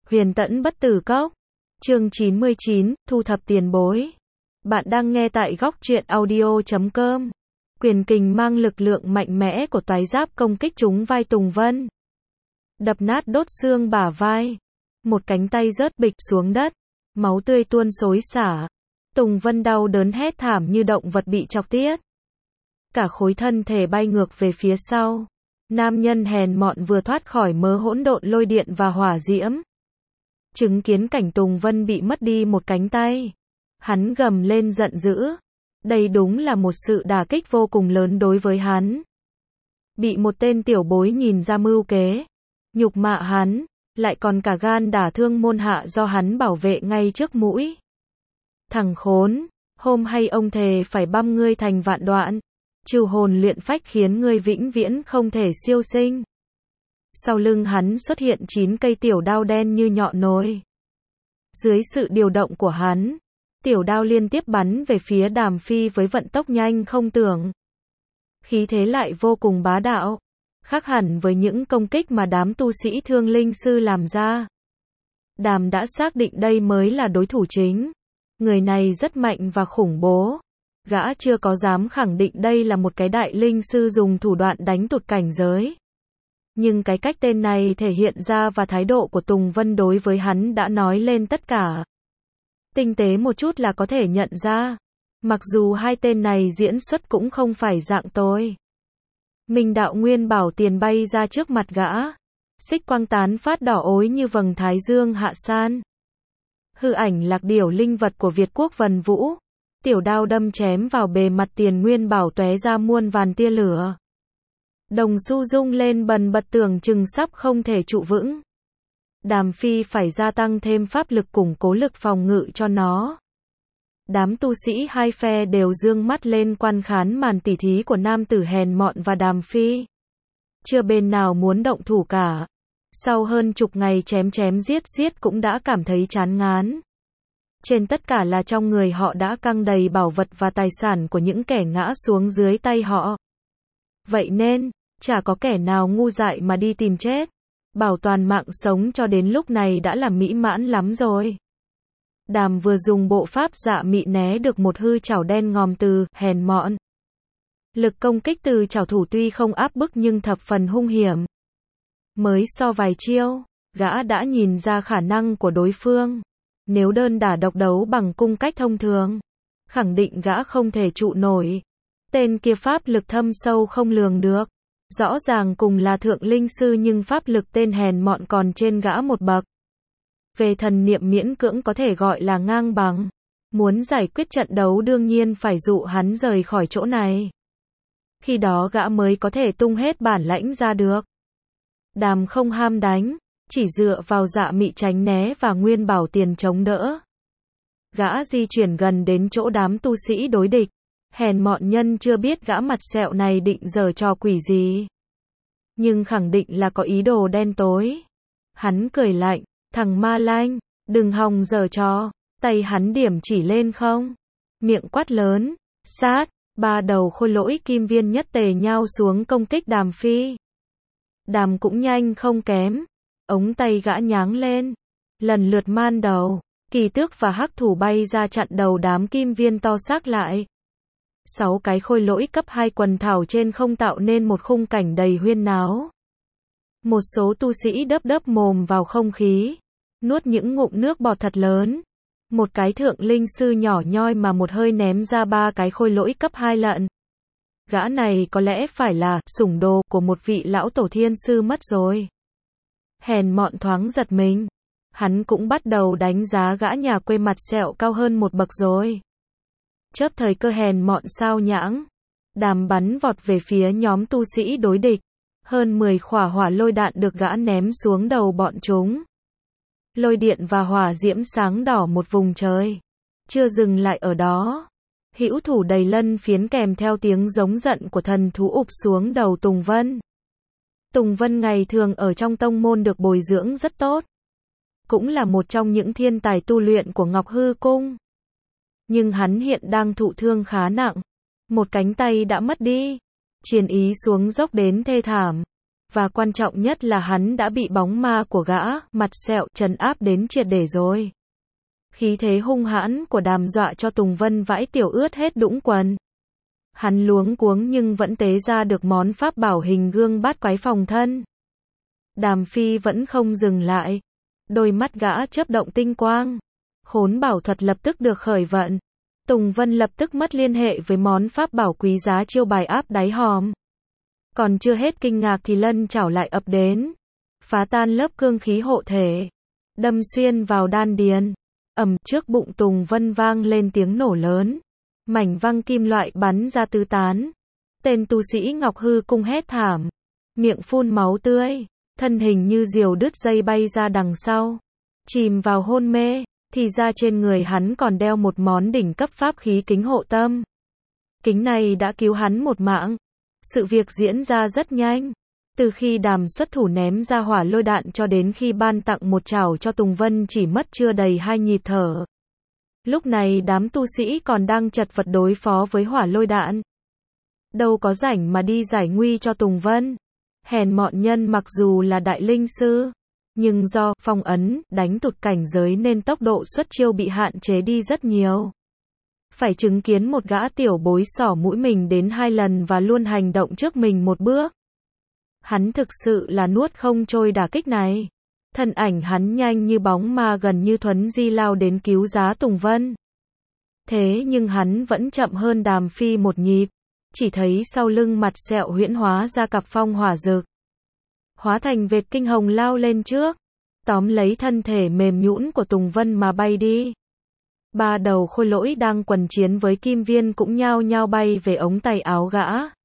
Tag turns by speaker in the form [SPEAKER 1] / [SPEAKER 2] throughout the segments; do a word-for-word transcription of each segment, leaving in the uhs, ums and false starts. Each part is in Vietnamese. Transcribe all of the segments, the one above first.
[SPEAKER 1] Huyền Tẫn Bất Tử Cốc. Chương chín mươi chín, thu thập tiền bối. Bạn đang nghe tại góc truyện audio chấm com. Quyền kình mang lực lượng mạnh mẽ của toái giáp công kích trúng vai Tùng Vân. Đập nát đốt xương bả vai. Một cánh tay rớt bịch xuống đất. Máu tươi tuôn xối xả. Tùng Vân đau đớn hét thảm như động vật bị chọc tiết. Cả khối thân thể bay ngược về phía sau. Nam nhân hèn mọn vừa thoát khỏi mớ hỗn độn lôi điện và hỏa diễm. Chứng kiến cảnh Tùng Vân bị mất đi một cánh tay. Hắn gầm lên giận dữ. Đây đúng là một sự đả kích vô cùng lớn đối với hắn. Bị một tên tiểu bối nhìn ra mưu kế. Nhục mạ hắn, lại còn cả gan đả thương môn hạ do hắn bảo vệ ngay trước mũi. Thằng khốn, hôm hay ông thề phải băm ngươi thành vạn đoạn. Trừ hồn luyện phách khiến ngươi vĩnh viễn không thể siêu sinh. Sau lưng hắn xuất hiện chín cây tiểu đao đen như nhọn nồi. Dưới sự điều động của hắn, tiểu đao liên tiếp bắn về phía Đàm Phi với vận tốc nhanh không tưởng. Khí thế lại vô cùng bá đạo, khác hẳn với những công kích mà đám tu sĩ Thương Linh Sư làm ra. Đàm đã xác định đây mới là đối thủ chính. Người này rất mạnh và khủng bố. Gã chưa có dám khẳng định đây là một cái đại linh sư dùng thủ đoạn đánh tụt cảnh giới. Nhưng cái cách tên này thể hiện ra và thái độ của Tùng Vân đối với hắn đã nói lên tất cả. Tinh tế một chút là có thể nhận ra. Mặc dù hai tên này diễn xuất cũng không phải dạng tôi. Minh đạo nguyên bảo tiền bay ra trước mặt gã. Xích quang tán phát đỏ ối như vầng thái dương hạ san. Hư ảnh lạc điểu linh vật của Việt quốc Vân Vũ. Tiểu đao đâm chém vào bề mặt tiền nguyên bảo tóe ra muôn vàn tia lửa. Đồng xu rung lên bần bật tưởng chừng sắp không thể trụ vững. Đàm Phi phải gia tăng thêm pháp lực củng cố lực phòng ngự cho nó. Đám tu sĩ hai phe đều dương mắt lên quan khán màn tỉ thí của nam tử hèn mọn và Đàm Phi. Chưa bên nào muốn động thủ cả. Sau hơn chục ngày chém chém giết giết cũng đã cảm thấy chán ngán. Trên tất cả là trong người họ đã căng đầy bảo vật và tài sản của những kẻ ngã xuống dưới tay họ. Vậy nên, chả có kẻ nào ngu dại mà đi tìm chết. Bảo toàn mạng sống cho đến lúc này đã là mỹ mãn lắm rồi. Đàm vừa dùng bộ pháp dạ mị né được một hư chảo đen ngòm từ hèn mọn. Lực công kích từ chảo thủ tuy không áp bức nhưng thập phần hung hiểm. Mới so vài chiêu, gã đã nhìn ra khả năng của đối phương. Nếu đơn đả độc đấu bằng cung cách thông thường, khẳng định gã không thể trụ nổi. Tên kia pháp lực thâm sâu không lường được. Rõ ràng cùng là thượng linh sư nhưng pháp lực tên hèn mọn còn trên gã một bậc. Về thần niệm miễn cưỡng có thể gọi là ngang bằng. Muốn giải quyết trận đấu đương nhiên phải dụ hắn rời khỏi chỗ này. Khi đó gã mới có thể tung hết bản lãnh ra được. Đàm không ham đánh, chỉ dựa vào dạ mị tránh né và nguyên bảo tiền chống đỡ. Gã di chuyển gần đến chỗ đám tu sĩ đối địch. Hèn mọn nhân chưa biết gã mặt sẹo này định giở trò quỷ gì. Nhưng khẳng định là có ý đồ đen tối. Hắn cười lạnh, thằng ma lanh, đừng hòng giở trò. Tay hắn điểm chỉ lên không. Miệng quát lớn, sát, ba đầu khôi lỗi kim viên nhất tề nhao xuống công kích Đàm Phi. Đàm cũng nhanh không kém. Ống tay gã nháng lên. Lần lượt man đầu, kỳ tước và hắc thủ bay ra chặn đầu đám kim viên to xác lại. Sáu cái khôi lỗi cấp hai quần thảo trên không tạo nên một khung cảnh đầy huyên náo. Một số tu sĩ đớp đớp mồm vào không khí, nuốt những ngụm nước bọt thật lớn. Một cái thượng linh sư nhỏ nhoi mà một hơi ném ra ba cái khôi lỗi cấp hai lận. Gã này có lẽ phải là sủng đồ của một vị lão tổ thiên sư mất rồi. Hèn mọn thoáng giật mình. Hắn cũng bắt đầu đánh giá gã nhà quê mặt sẹo cao hơn một bậc rồi. Chớp thời cơ hèn mọn sao nhãng. Đàm bắn vọt về phía nhóm tu sĩ đối địch. Hơn mười khỏa hỏa lôi đạn được gã ném xuống đầu bọn chúng. Lôi điện và hỏa diễm sáng đỏ một vùng trời. Chưa dừng lại ở đó. Hữu thủ đầy lân phiến kèm theo tiếng giống giận của thần thú ụp xuống đầu Tùng Vân. Tùng Vân ngày thường ở trong tông môn được bồi dưỡng rất tốt. Cũng là một trong những thiên tài tu luyện của Ngọc Hư Cung. Nhưng hắn hiện đang thụ thương khá nặng. Một cánh tay đã mất đi. Chiến ý xuống dốc đến thê thảm. Và quan trọng nhất là hắn đã bị bóng ma của gã, mặt sẹo, trấn áp đến triệt để rồi. Khí thế hung hãn của Đàm dọa cho Tùng Vân vãi tiểu ướt hết đũng quần. Hắn luống cuống nhưng vẫn tế ra được món pháp bảo hình gương bát quái phòng thân. Đàm Phi vẫn không dừng lại. Đôi mắt gã chớp động tinh quang. Khốn bảo thuật lập tức được khởi vận. Tùng Vân lập tức mất liên hệ với món pháp bảo quý giá chiêu bài áp đáy hòm. Còn chưa hết kinh ngạc thì lân chảo lại ập đến. Phá tan lớp cương khí hộ thể. Đâm xuyên vào đan điền. Ầm, trước bụng Tùng Vân vang lên tiếng nổ lớn. Mảnh văng kim loại bắn ra tứ tán. Tên tu sĩ Ngọc Hư Cung hét thảm. Miệng phun máu tươi. Thân hình như diều đứt dây bay ra đằng sau. Chìm vào hôn mê. Thì ra trên người hắn còn đeo một món đỉnh cấp pháp khí kính hộ tâm. Kính này đã cứu hắn một mạng. Sự việc diễn ra rất nhanh. Từ khi Đàm xuất thủ ném ra hỏa lôi đạn cho đến khi ban tặng một chảo cho Tùng Vân chỉ mất chưa đầy hai nhịp thở. Lúc này đám tu sĩ còn đang chật vật đối phó với hỏa lôi đạn. Đâu có rảnh mà đi giải nguy cho Tùng Vân. Hèn mọn nhân mặc dù là đại linh sư, nhưng do phong ấn, đánh tụt cảnh giới nên tốc độ xuất chiêu bị hạn chế đi rất nhiều. Phải chứng kiến một gã tiểu bối xỏ mũi mình đến hai lần và luôn hành động trước mình một bước. Hắn thực sự là nuốt không trôi đả kích này. Thân ảnh hắn nhanh như bóng ma gần như thuấn di lao đến cứu giá Tùng Vân. Thế nhưng hắn vẫn chậm hơn Đàm Phi một nhịp. Chỉ thấy sau lưng mặt sẹo huyễn hóa ra cặp phong hỏa rực. Hóa thành vệt kinh hồng lao lên trước. Tóm lấy thân thể mềm nhũn của Tùng Vân mà bay đi. Ba đầu khôi lỗi đang quần chiến với kim viên cũng nhao nhao bay về ống tay áo gã.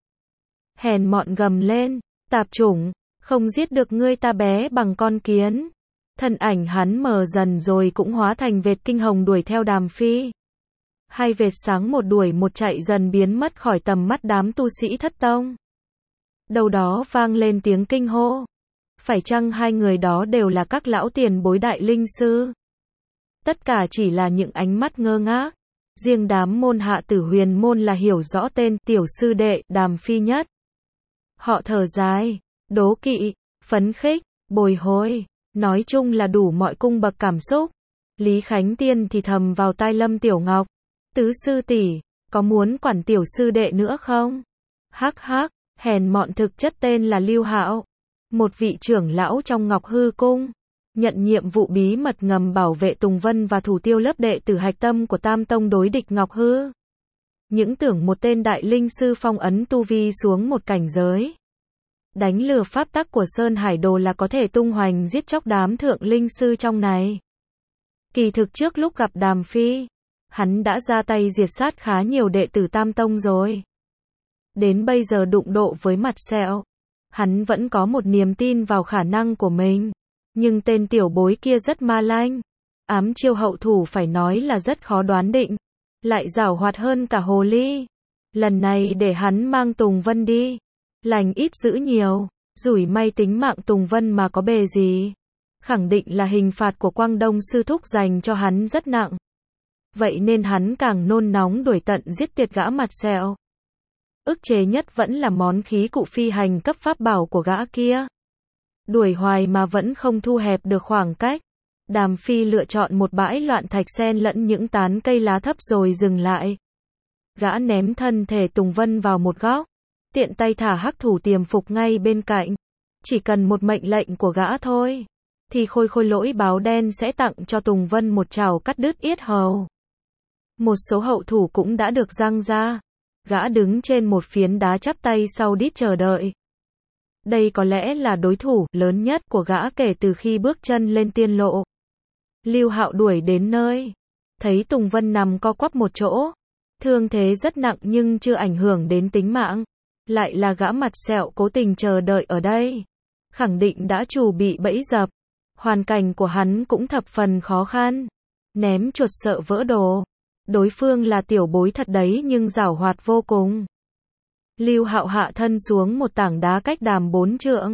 [SPEAKER 1] Hèn mọn gầm lên. Tạp chủng, không giết được ngươi ta bé bằng con kiến. Thân ảnh hắn mờ dần rồi cũng hóa thành vệt kinh hồng đuổi theo Đàm Phi. Hai vệt sáng một đuổi một chạy dần biến mất khỏi tầm mắt đám tu sĩ thất tông. Đầu đó vang lên tiếng kinh hô. Phải chăng hai người đó đều là các lão tiền bối đại linh sư? Tất cả chỉ là những ánh mắt ngơ ngác. Riêng đám môn hạ Tử Huyền môn là hiểu rõ tên tiểu sư đệ Đàm Phi nhất. Họ thở dài, đố kỵ, phấn khích, bồi hồi, nói chung là đủ mọi cung bậc cảm xúc. Lý Khánh Tiên thì thầm vào tai Lâm Tiểu Ngọc, tứ sư tỷ, có muốn quản tiểu sư đệ nữa không? Hắc hắc, hèn mọn thực chất tên là Lưu Hạo, một vị trưởng lão trong Ngọc Hư Cung, nhận nhiệm vụ bí mật ngầm bảo vệ Tùng Vân và thủ tiêu lớp đệ tử hạch tâm của Tam Tông đối địch Ngọc Hư. Những tưởng một tên đại linh sư phong ấn tu vi xuống một cảnh giới. Đánh lừa pháp tắc của Sơn Hải Đồ là có thể tung hoành giết chóc đám thượng linh sư trong này. Kỳ thực trước lúc gặp Đàm Phi, hắn đã ra tay diệt sát khá nhiều đệ tử Tam Tông rồi. Đến bây giờ đụng độ với mặt sẹo, hắn vẫn có một niềm tin vào khả năng của mình. Nhưng tên tiểu bối kia rất ma lanh. Ám chiêu hậu thủ phải nói là rất khó đoán định. Lại giảo hoạt hơn cả hồ ly. Lần này để hắn mang Tùng Vân đi. Lành ít dữ nhiều. Rủi may tính mạng Tùng Vân mà có bề gì. Khẳng định là hình phạt của Quang Đông sư thúc dành cho hắn rất nặng. Vậy nên hắn càng nôn nóng đuổi tận giết tiệt gã mặt sẹo. Ức chế nhất vẫn là món khí cụ phi hành cấp pháp bảo của gã kia. Đuổi hoài mà vẫn không thu hẹp được khoảng cách. Đàm Phi lựa chọn một bãi loạn thạch xen lẫn những tán cây lá thấp rồi dừng lại. Gã ném thân thể Tùng Vân vào một góc. Tiện tay thả hắc thủ tiềm phục ngay bên cạnh. Chỉ cần một mệnh lệnh của gã thôi. Thì khôi khôi lỗi báo đen sẽ tặng cho Tùng Vân một chảo cắt đứt yết hầu. Một số hậu thủ cũng đã được giăng ra. Gã đứng trên một phiến đá chắp tay sau đít chờ đợi. Đây có lẽ là đối thủ lớn nhất của gã kể từ khi bước chân lên tiên lộ. Lưu Hạo đuổi đến nơi. Thấy Tùng Vân nằm co quắp một chỗ. Thương thế rất nặng nhưng chưa ảnh hưởng đến tính mạng. Lại là gã mặt sẹo cố tình chờ đợi ở đây. Khẳng định đã chủ bị bẫy dập. Hoàn cảnh của hắn cũng thập phần khó khăn. Ném chuột sợ vỡ đồ. Đối phương là tiểu bối thật đấy nhưng giảo hoạt vô cùng. Lưu Hạo hạ thân xuống một tảng đá cách Đàm bốn trượng.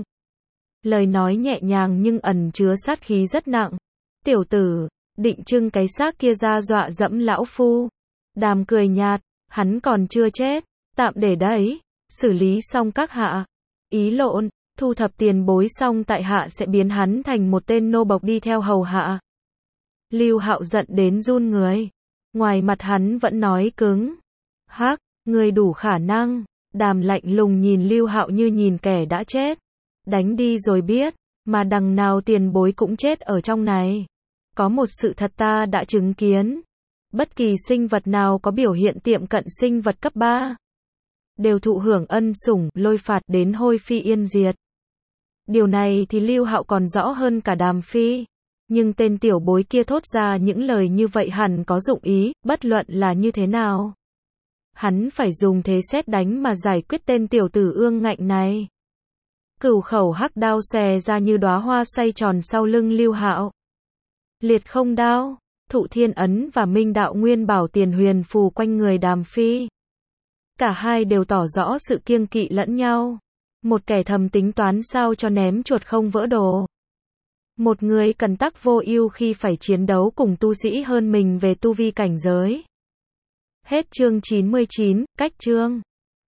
[SPEAKER 1] Lời nói nhẹ nhàng nhưng ẩn chứa sát khí rất nặng. Tiểu tử, định trưng cái xác kia ra dọa dẫm lão phu. Đàm cười nhạt, hắn còn chưa chết, tạm để đấy, xử lý xong các hạ. Ý lộn, Thu thập tiền bối xong tại hạ sẽ biến hắn thành một tên nô bộc đi theo hầu hạ. Lưu Hạo giận đến run người. Ngoài mặt hắn vẫn nói cứng. Hắc, ngươi đủ khả năng. Đàm lạnh lùng nhìn Lưu Hạo như nhìn kẻ đã chết. Đánh đi rồi biết, mà đằng nào tiền bối cũng chết ở trong này. Có một sự thật ta đã chứng kiến. Bất kỳ sinh vật nào có biểu hiện tiệm cận sinh vật cấp ba, đều thụ hưởng ân sủng, lôi phạt đến hôi phi yên diệt. Điều này thì Lưu Hạo còn rõ hơn cả Đàm Phi. Nhưng tên tiểu bối kia thốt ra những lời như vậy hẳn có dụng ý, bất luận là như thế nào. Hắn phải dùng thế sét đánh mà giải quyết tên tiểu tử ương ngạnh này. Cửu khẩu hắc đao xòe ra như đóa hoa xoay tròn sau lưng Lưu Hạo. Liệt không đao, Thụ Thiên ấn và Minh đạo nguyên bảo tiền huyền phù quanh người Đàm Phi. Cả hai đều tỏ rõ sự kiêng kỵ lẫn nhau. Một kẻ thầm tính toán sao cho ném chuột không vỡ đồ. Một người cần tắc vô ưu khi phải chiến đấu cùng tu sĩ hơn mình về tu vi cảnh giới. Hết chương chín mươi chín, cách chương.